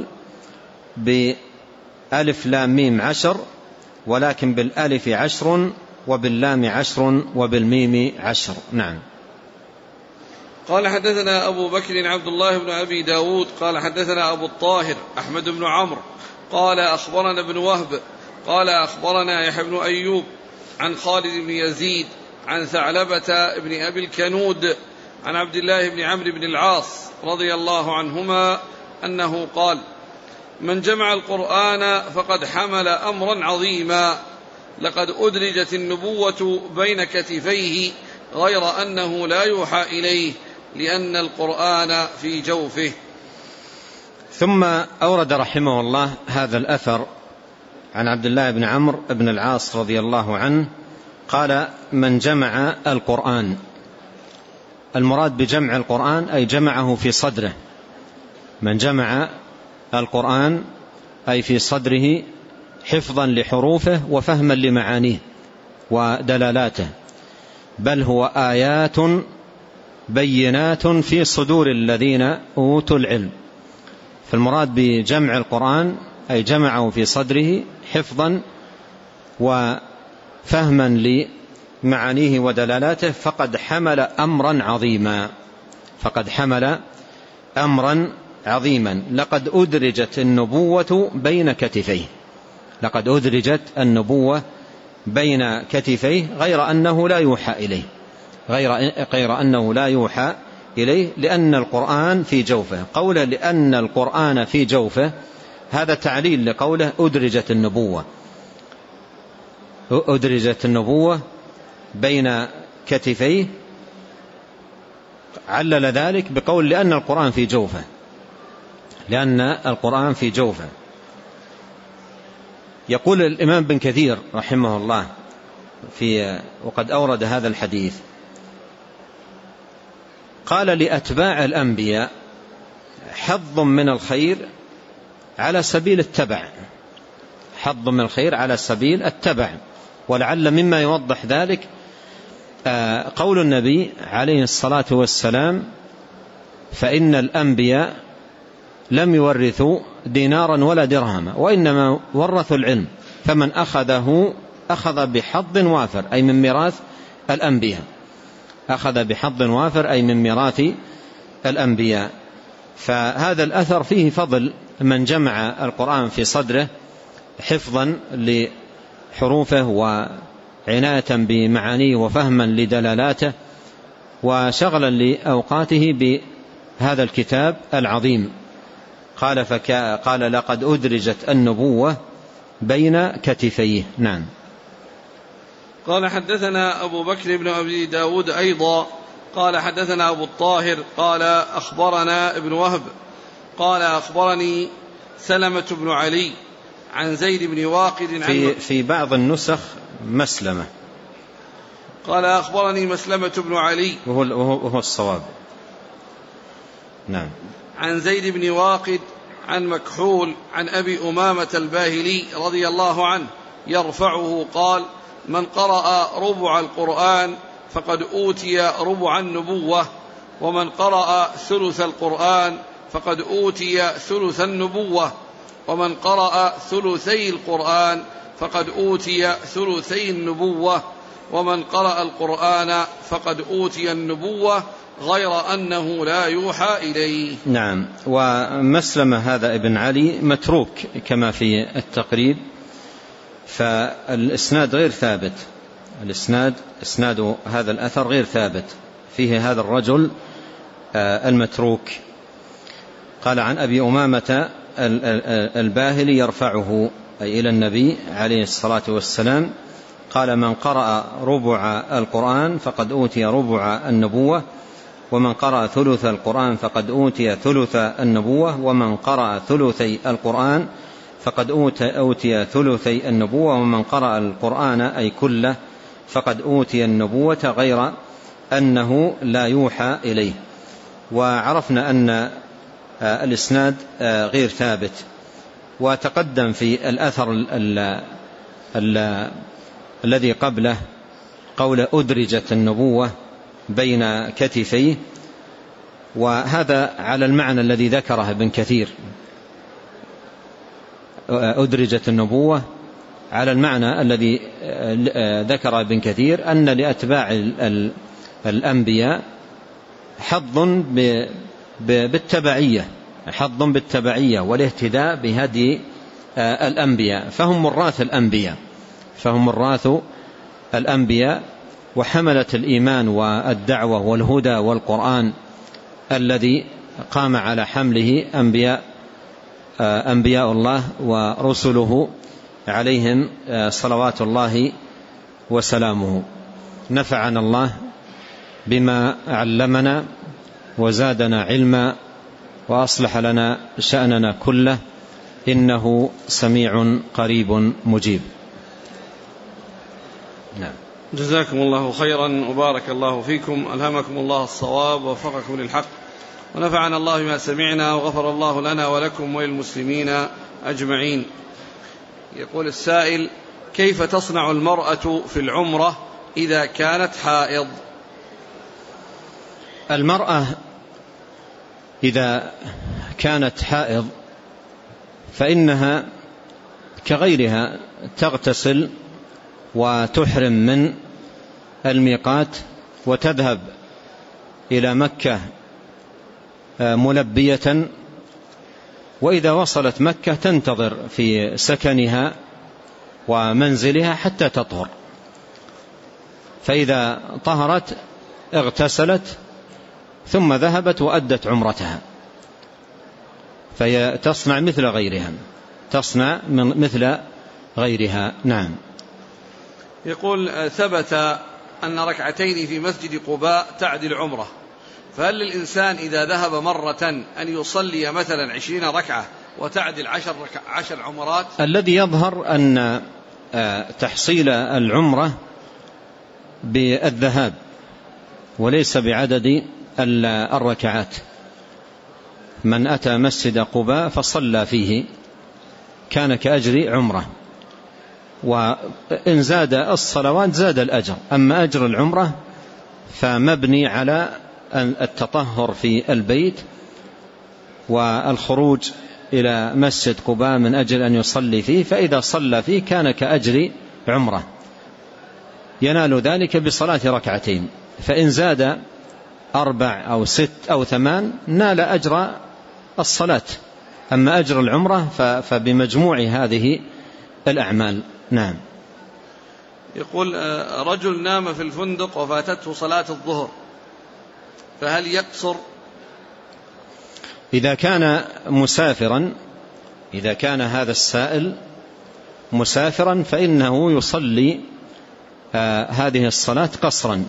B: بألف لام ميم عشر ولكن بالألف عشر وباللام عشر وبالميم عشر. نعم.
A: قال حدثنا أبو بكر عبد الله بن أبي داود قال حدثنا أبو الطاهر أحمد بن عمرو قال أخبرنا ابن وهب قال أخبرنا يحيى بن أيوب عن خالد بن يزيد عن ثعلبة بن أبي الكنود عن عبد الله بن عمرو بن العاص رضي الله عنهما أنه قال من جمع القرآن فقد حمل أمرا عظيما لقد أدرجت النبوة بين كتفيه غير أنه لا يوحى إليه لأن القرآن في جوفه.
B: ثم أورد رحمه الله هذا الأثر عن عبد الله بن عمرو بن العاص رضي الله عنه قال من جمع القرآن، المراد بجمع القرآن أي جمعه في صدره، من جمع القرآن أي في صدره حفظا لحروفه وفهما لمعانيه ودلالاته، بل هو آيات بينات في صدور الذين أوتوا العلم. فالمراد بجمع القرآن أي جمعه في صدره حفظا وفهما لمعانيه ودلالاته، فقد حمل أمرا عظيما فقد حمل أمرا عظيما لقد أدرجت النبوة بين كتفيه لقد أدرجت النبوة بين كتفيه غير أنه لا يوحى إليه غير, غير أنه لا يوحى إليه لأن القرآن في جوفه. قوله لأن القرآن في جوفه هذا تعليل لقوله أدرجت النبوة أدرجت النبوة بين كتفيه، علل ذلك بقول لأن القرآن في جوفه لأن القرآن في جوفه. يقول الإمام بن كثير رحمه الله في وقد أورد هذا الحديث قال لأتباع الأنبياء حظ من الخير على سبيل التبع حظ من الخير على سبيل التبع. ولعل مما يوضح ذلك قول النبي عليه الصلاة والسلام: فإن الأنبياء لم يورثوا دينارا ولا درهما وإنما ورثوا العلم، فمن أخذه أخذ بحظ وافر، أي من ميراث الأنبياء، أخذ بحظ وافر أي من ميراث الأنبياء. فهذا الأثر فيه فضل من جمع القرآن في صدره حفظا لحروفه وعناية بمعانيه وفهما لدلالاته وشغلا لأوقاته بهذا الكتاب العظيم. قال فكا قال: لقد أدرجت النبوة بين كتفيه. نعم.
A: قال: حدثنا أبو بكر بن أبي داود أيضا قال: حدثنا أبو الطاهر قال: أخبرنا ابن وهب قال: أخبرني سلمة بن علي عن زيد بن واقد عن
B: في, في بعض النسخ مسلمة.
A: قال: أخبرني مسلمة بن علي
B: وهو, وهو الصواب. نعم.
A: عن زيد بن واقد عن مكحول عن أبي أمامة الباهلي رضي الله عنه يرفعه قال: من قرأ ربع القرآن فقد أوتي ربع النبوة، ومن قرأ ثلث القرآن فقد أوتي ثلث النبوة، ومن قرأ ثلثي القرآن فقد أوتي ثلثي النبوة، ومن قرأ القرآن فقد أوتي النبوة غير أنه لا يوحى إليه.
B: نعم. ومسلمة هذا ابن علي متروك كما في التقريب، فالإسناد غير ثابت، الإسناد إسناد هذا الأثر غير ثابت، فيه هذا الرجل المتروك. قال: عن أبي أمامة الباهلي يرفعه أي إلى النبي عليه الصلاة والسلام قال: من قرأ ربع القرآن فقد أوتي ربع النبوة، ومن قرأ ثلث القرآن فقد أوتي ثلث النبوة، ومن قرأ ثلثي القرآن فقد أوتي ثلثي النبوة، ومن قرأ القرآن أي كله فقد أوتي النبوة غير أنه لا يوحى إليه. وعرفنا أن الإسناد غير ثابت. وتقدم في الأثر ال ال ال الذي قبله قول: أدرجت النبوة بين كتفيه، وهذا على المعنى الذي ذكره ابن كثير. أدرجت النبوة على المعنى الذي ذكر ابن كثير، أن لأتباع الأنبياء حظ بالتبعية، حظ بالتبعية والاهتداء بهدي الأنبياء، فهم مراث الأنبياء، فهم مراث الأنبياء وحملة الإيمان والدعوة والهدى والقرآن الذي قام على حمله أنبياء أنبياء الله ورسله عليهم صلوات الله وسلامه. نفعنا الله بما علمنا وزادنا علما وأصلح لنا شأننا كله، إنه سميع قريب مجيب. نعم.
A: جزاكم الله خيرا وبارك الله فيكم، ألهمكم الله الصواب ووفقكم للحق، ونفعنا الله بما سمعنا، وغفر الله لنا ولكم وللمسلمين أجمعين. يقول السائل: كيف تصنع المرأة في العمرة إذا كانت حائض؟
B: المرأة إذا كانت حائض فإنها كغيرها تغتسل وتحرم من الميقات وتذهب إلى مكة ملبية، وإذا وصلت مكة تنتظر في سكنها ومنزلها حتى تطهر، فإذا طهرت اغتسلت ثم ذهبت وأدت عمرتها، فهي تصنع مثل غيرها، تصنع مثل غيرها. نعم.
A: يقول: ثبت أن ركعتين في مسجد قباء تعدل عمره، فهل للإنسان إذا ذهب مرة أن يصلي مثلا عشرين ركعة وتعدل عشر, عشر عمرات؟
B: الذي يظهر أن تحصيل العمرة بالذهاب وليس بعدد الركعات. من أتى مسجد قباء فصلى فيه كان كأجر عمره، وإن زاد الصلوات زاد الأجر. أما أجر العمرة فمبني على التطهر في البيت والخروج إلى مسجد قباء من أجل أن يصلي فيه، فإذا صلى فيه كان كأجر عمرة ينال ذلك بصلاة ركعتين. فإن زاد أربع أو ست أو ثمان نال أجر الصلاة. أما أجر العمرة فبمجموع هذه الأعمال. نعم.
A: يقول رجل نام في الفندق وفاتته صلاة الظهر، فهل يقصر؟
B: إذا كان مسافرا إذا كان هذا السائل مسافرا فإنه يصلي آه هذه الصلاة قصرا.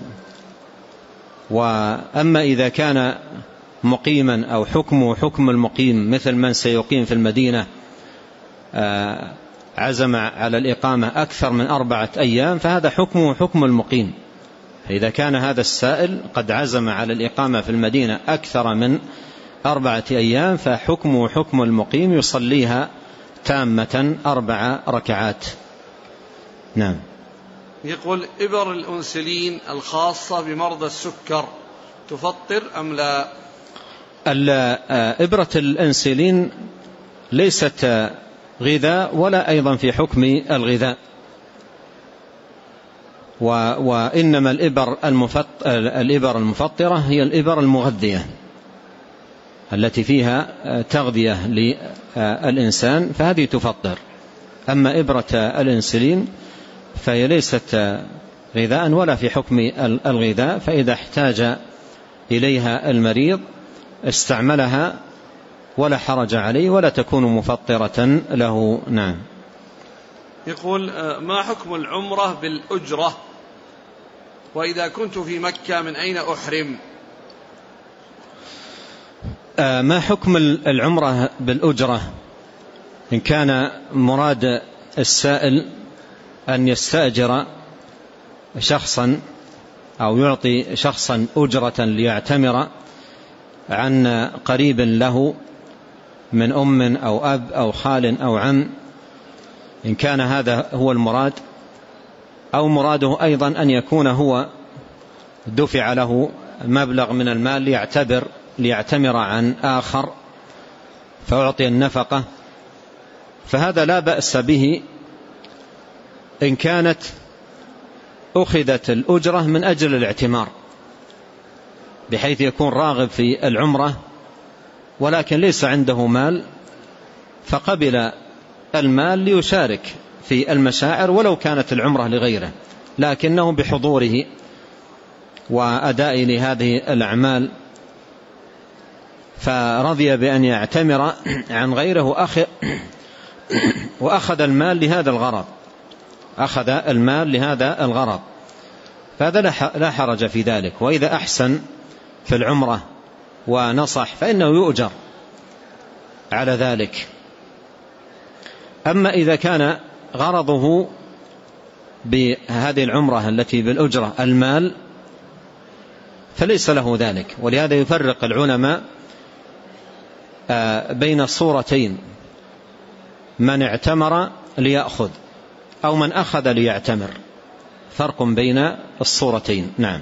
B: وأما إذا كان مقيما أو حكمه حكم المقيم مثل من سيقيم في المدينة آه عزم على الإقامة أكثر من أربعة أيام فهذا حكمه حكم المقيم. إذا كان هذا السائل قد عزم على الإقامة في المدينة أكثر من أربعة أيام فحكمه حكم المقيم يصليها تامة أربع ركعات. نعم.
A: يقول إبر الأنسلين الخاصة بمرضى السكر تفطر أم لا؟
B: إبرة الأنسلين ليست غذاء ولا أيضا في حكم الغذاء، وإنما الإبر الإبر المفطرة هي الإبر المغذية التي فيها تغذية للإنسان فهذه تفطر. أما إبرة الإنسولين فهي ليست غذاء ولا في حكم الغذاء، فإذا احتاج إليها المريض استعملها ولا حرج عليه ولا تكون مفطرة له. نعم.
A: يقول ما حكم العمرة بالأجرة، وإذا كنت في مكة من أين أحرم؟
B: ما حكم العمرة بالأجرة؟ إن كان مراد السائل أن يستأجر شخصا أو يعطي شخصا أجرة ليعتمر عن قريب له من أم أو أب أو خال أو عم، إن كان هذا هو المراد، أو مراده أيضا أن يكون هو دفع له مبلغ من المال ليعتبر ليعتمر عن آخر فأعطي النفقة، فهذا لا بأس به إن كانت أخذت الأجرة من أجل الاعتمار، بحيث يكون راغب في العمرة ولكن ليس عنده مال فقبل المال ليشارك في المشاعر ولو كانت العمرة لغيره، لكنه بحضوره وأداء لهذه الأعمال فرضي بأن يعتمر عن غيره وأخذ المال لهذا الغرض أخذ المال لهذا الغرض فهذا لا حرج في ذلك. وإذا أحسن في العمرة ونصح فإنه يؤجر على ذلك. أما إذا كان غرضه بهذه العمرة التي بالأجرة المال فليس له ذلك. ولهذا يفرق العلماء بين صورتين: من اعتمر ليأخذ أو من أخذ ليعتمر، فرق بين الصورتين. نعم.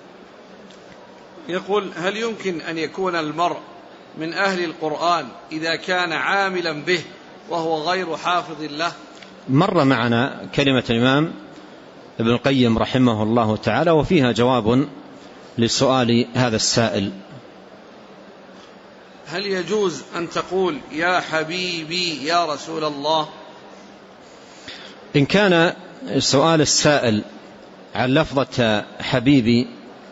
A: يقول هل يمكن أن يكون المرء من أهل القرآن إذا كان عاملا به وهو غير حافظ له؟
B: مر معنا كلمة الإمام ابن القيم رحمه الله تعالى وفيها جواب لسؤال هذا السائل.
A: هل يجوز أن تقول يا حبيبي يا رسول الله؟
B: إن كان سؤال السائل عن لفظة حبيبي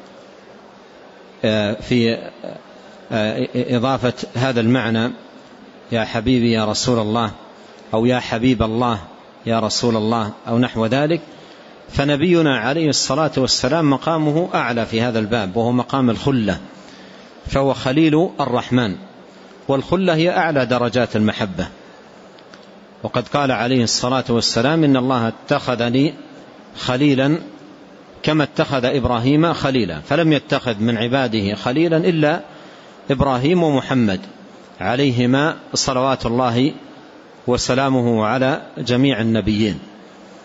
B: في إضافة هذا المعنى يا حبيبي يا رسول الله أو يا حبيب الله يا رسول الله أو نحو ذلك، فنبينا عليه الصلاة والسلام مقامه أعلى في هذا الباب وهو مقام الخلة، فهو خليل الرحمن، والخلة هي أعلى درجات المحبة. وقد قال عليه الصلاة والسلام إن الله اتخذني خليلا كما اتخذ إبراهيم خليلا، فلم يتخذ من عباده خليلا إلا إبراهيم ومحمد عليهما صلوات الله وسلامه على جميع النبيين.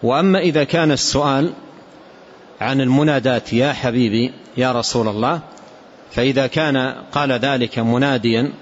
B: وأما إذا كان السؤال عن المنادات يا حبيبي يا رسول الله، فإذا كان قال ذلك مناديا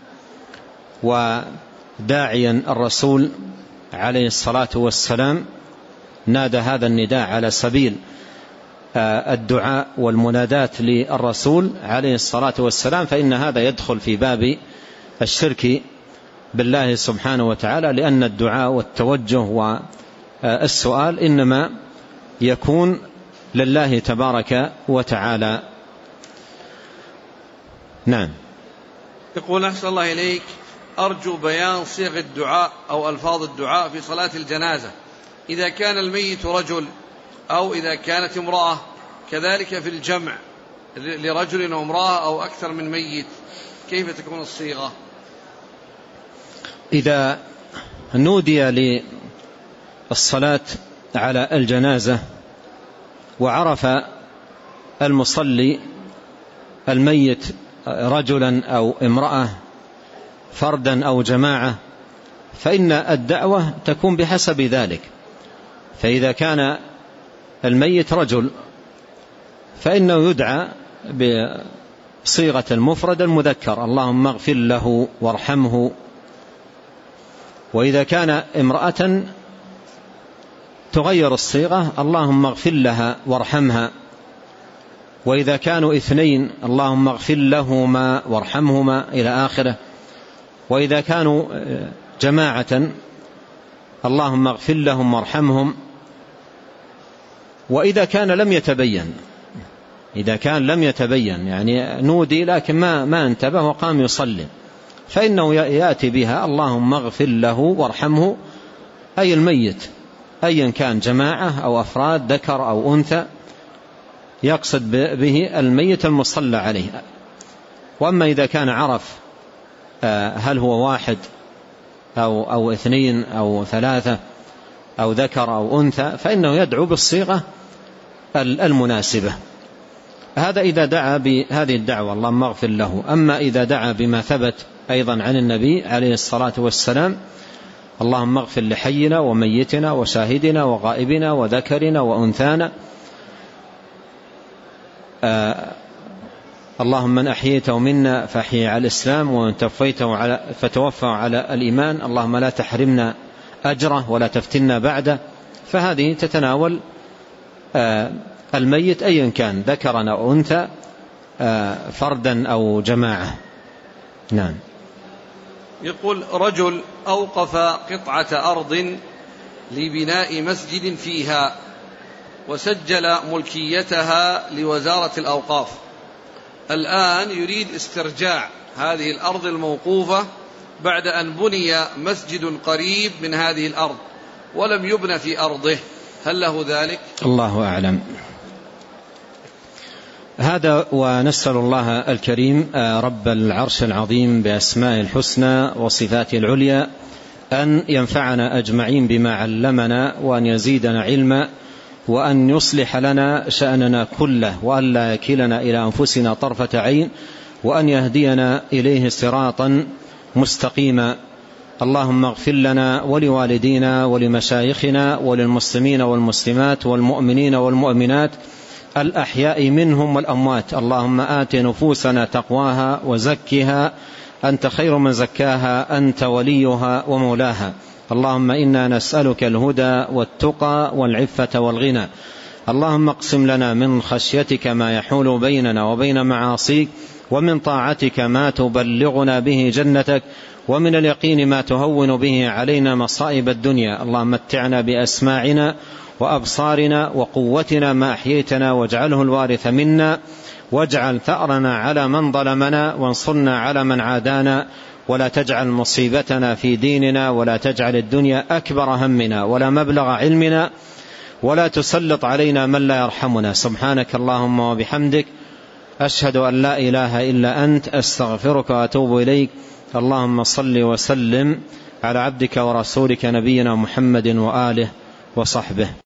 B: وداعيا الرسول عليه الصلاة والسلام، نادى هذا النداء على سبيل الدعاء والمنادات للرسول عليه الصلاة والسلام، فإن هذا يدخل في باب الشرك بالله سبحانه وتعالى، لأن الدعاء والتوجه والسؤال إنما يكون لله تبارك وتعالى. نعم.
A: يقول أحسن الله إليك، أرجو بيان صيغ الدعاء أو ألفاظ الدعاء في صلاة الجنازة، إذا كان الميت رجل أو إذا كانت امرأة، كذلك في الجمع لرجل وامرأة أو أكثر من ميت، كيف تكون الصيغة؟
B: إذا نودي للصلاة على الجنازة وعرف المصلي الميت رجلا أو امرأة، فردا أو جماعة، فإن الدعوة تكون بحسب ذلك. فإذا كان الميت رجل فإنه يدعى بصيغة المفرد المذكر، اللهم اغفر له وارحمه. وإذا كان امرأة تغير الصيغة، اللهم اغفر لها وارحمها. وإذا كانوا اثنين، اللهم اغفر لهما وارحمهما إلى آخره. وإذا كانوا جماعة، اللهم اغفر لهم وارحمهم. وإذا كان لم يتبين، إذا كان لم يتبين يعني نودي لكن ما ما انتبه وقام يصلي، فإنه يأتي بها اللهم اغفر له وارحمه، أي الميت أيا كان، جماعة أو أفراد، ذكر أو أنثى، يقصد به الميت المصلى عليه. وأما إذا كان عرف هل هو واحد أو, أو اثنين أو ثلاثة أو ذكر أو أنثى، فإنه يدعو بالصيغة المناسبة. هذا إذا دعا بهذه الدعوة اللهم اغفر له. أما إذا دعا بما ثبت أيضا عن النبي عليه الصلاة والسلام، اللهم اغفر لحينا وميتنا وشاهدنا وغائبنا وذكرنا وأنثانا، آه اللهم من أحييته منا فأحيي على الإسلام، ومن توفيته على فتوفى على الإيمان، اللهم لا تحرمنا أجره ولا تفتنا بعده. فهذه تتناول آه الميت أيا كان، ذكرا أو أنثى، آه فردا أو جماعة. نعم.
A: يقول رجل أوقف قطعة أرض لبناء مسجد فيها وسجل ملكيتها لوزارة الأوقاف، الآن يريد استرجاع هذه الأرض الموقوفة بعد أن بني مسجد قريب من هذه الأرض ولم يبنى في أرضه، هل له ذلك؟
B: الله أعلم. هذا ونسأل الله الكريم رب العرش العظيم بأسماء الحسنى وصفاته العليا أن ينفعنا أجمعين بما علمنا، وأن يزيدنا علما، وأن يصلح لنا شأننا كله، وأن لا يكلنا إلى أنفسنا طرفة عين، وأن يهدينا إليه صراطا مستقيما. اللهم اغفر لنا ولوالدينا ولمشايخنا وللمسلمين والمسلمات والمؤمنين والمؤمنات الأحياء منهم والأموات. اللهم آت نفوسنا تقواها وزكها أنت خير من زكاها، أنت وليها ومولاها. اللهم إنا نسألك الهدى والتقى والعفة والغنى. اللهم اقسم لنا من خشيتك ما يحول بيننا وبين معاصيك، ومن طاعتك ما تبلغنا به جنتك، ومن اليقين ما تهون به علينا مصائب الدنيا. اللهم متعنا بأسماعنا وأبصارنا وقوتنا ما أحييتنا، واجعله الوارث منا، واجعل ثأرنا على من ظلمنا، وانصرنا على من عادانا، ولا تجعل مصيبتنا في ديننا، ولا تجعل الدنيا أكبر همنا ولا مبلغ علمنا، ولا تسلط علينا من لا يرحمنا. سبحانك اللهم وبحمدك، أشهد أن لا إله إلا أنت، أستغفرك وأتوب إليك. اللهم صل وسلم على عبدك ورسولك نبينا محمد وآله وصحبه.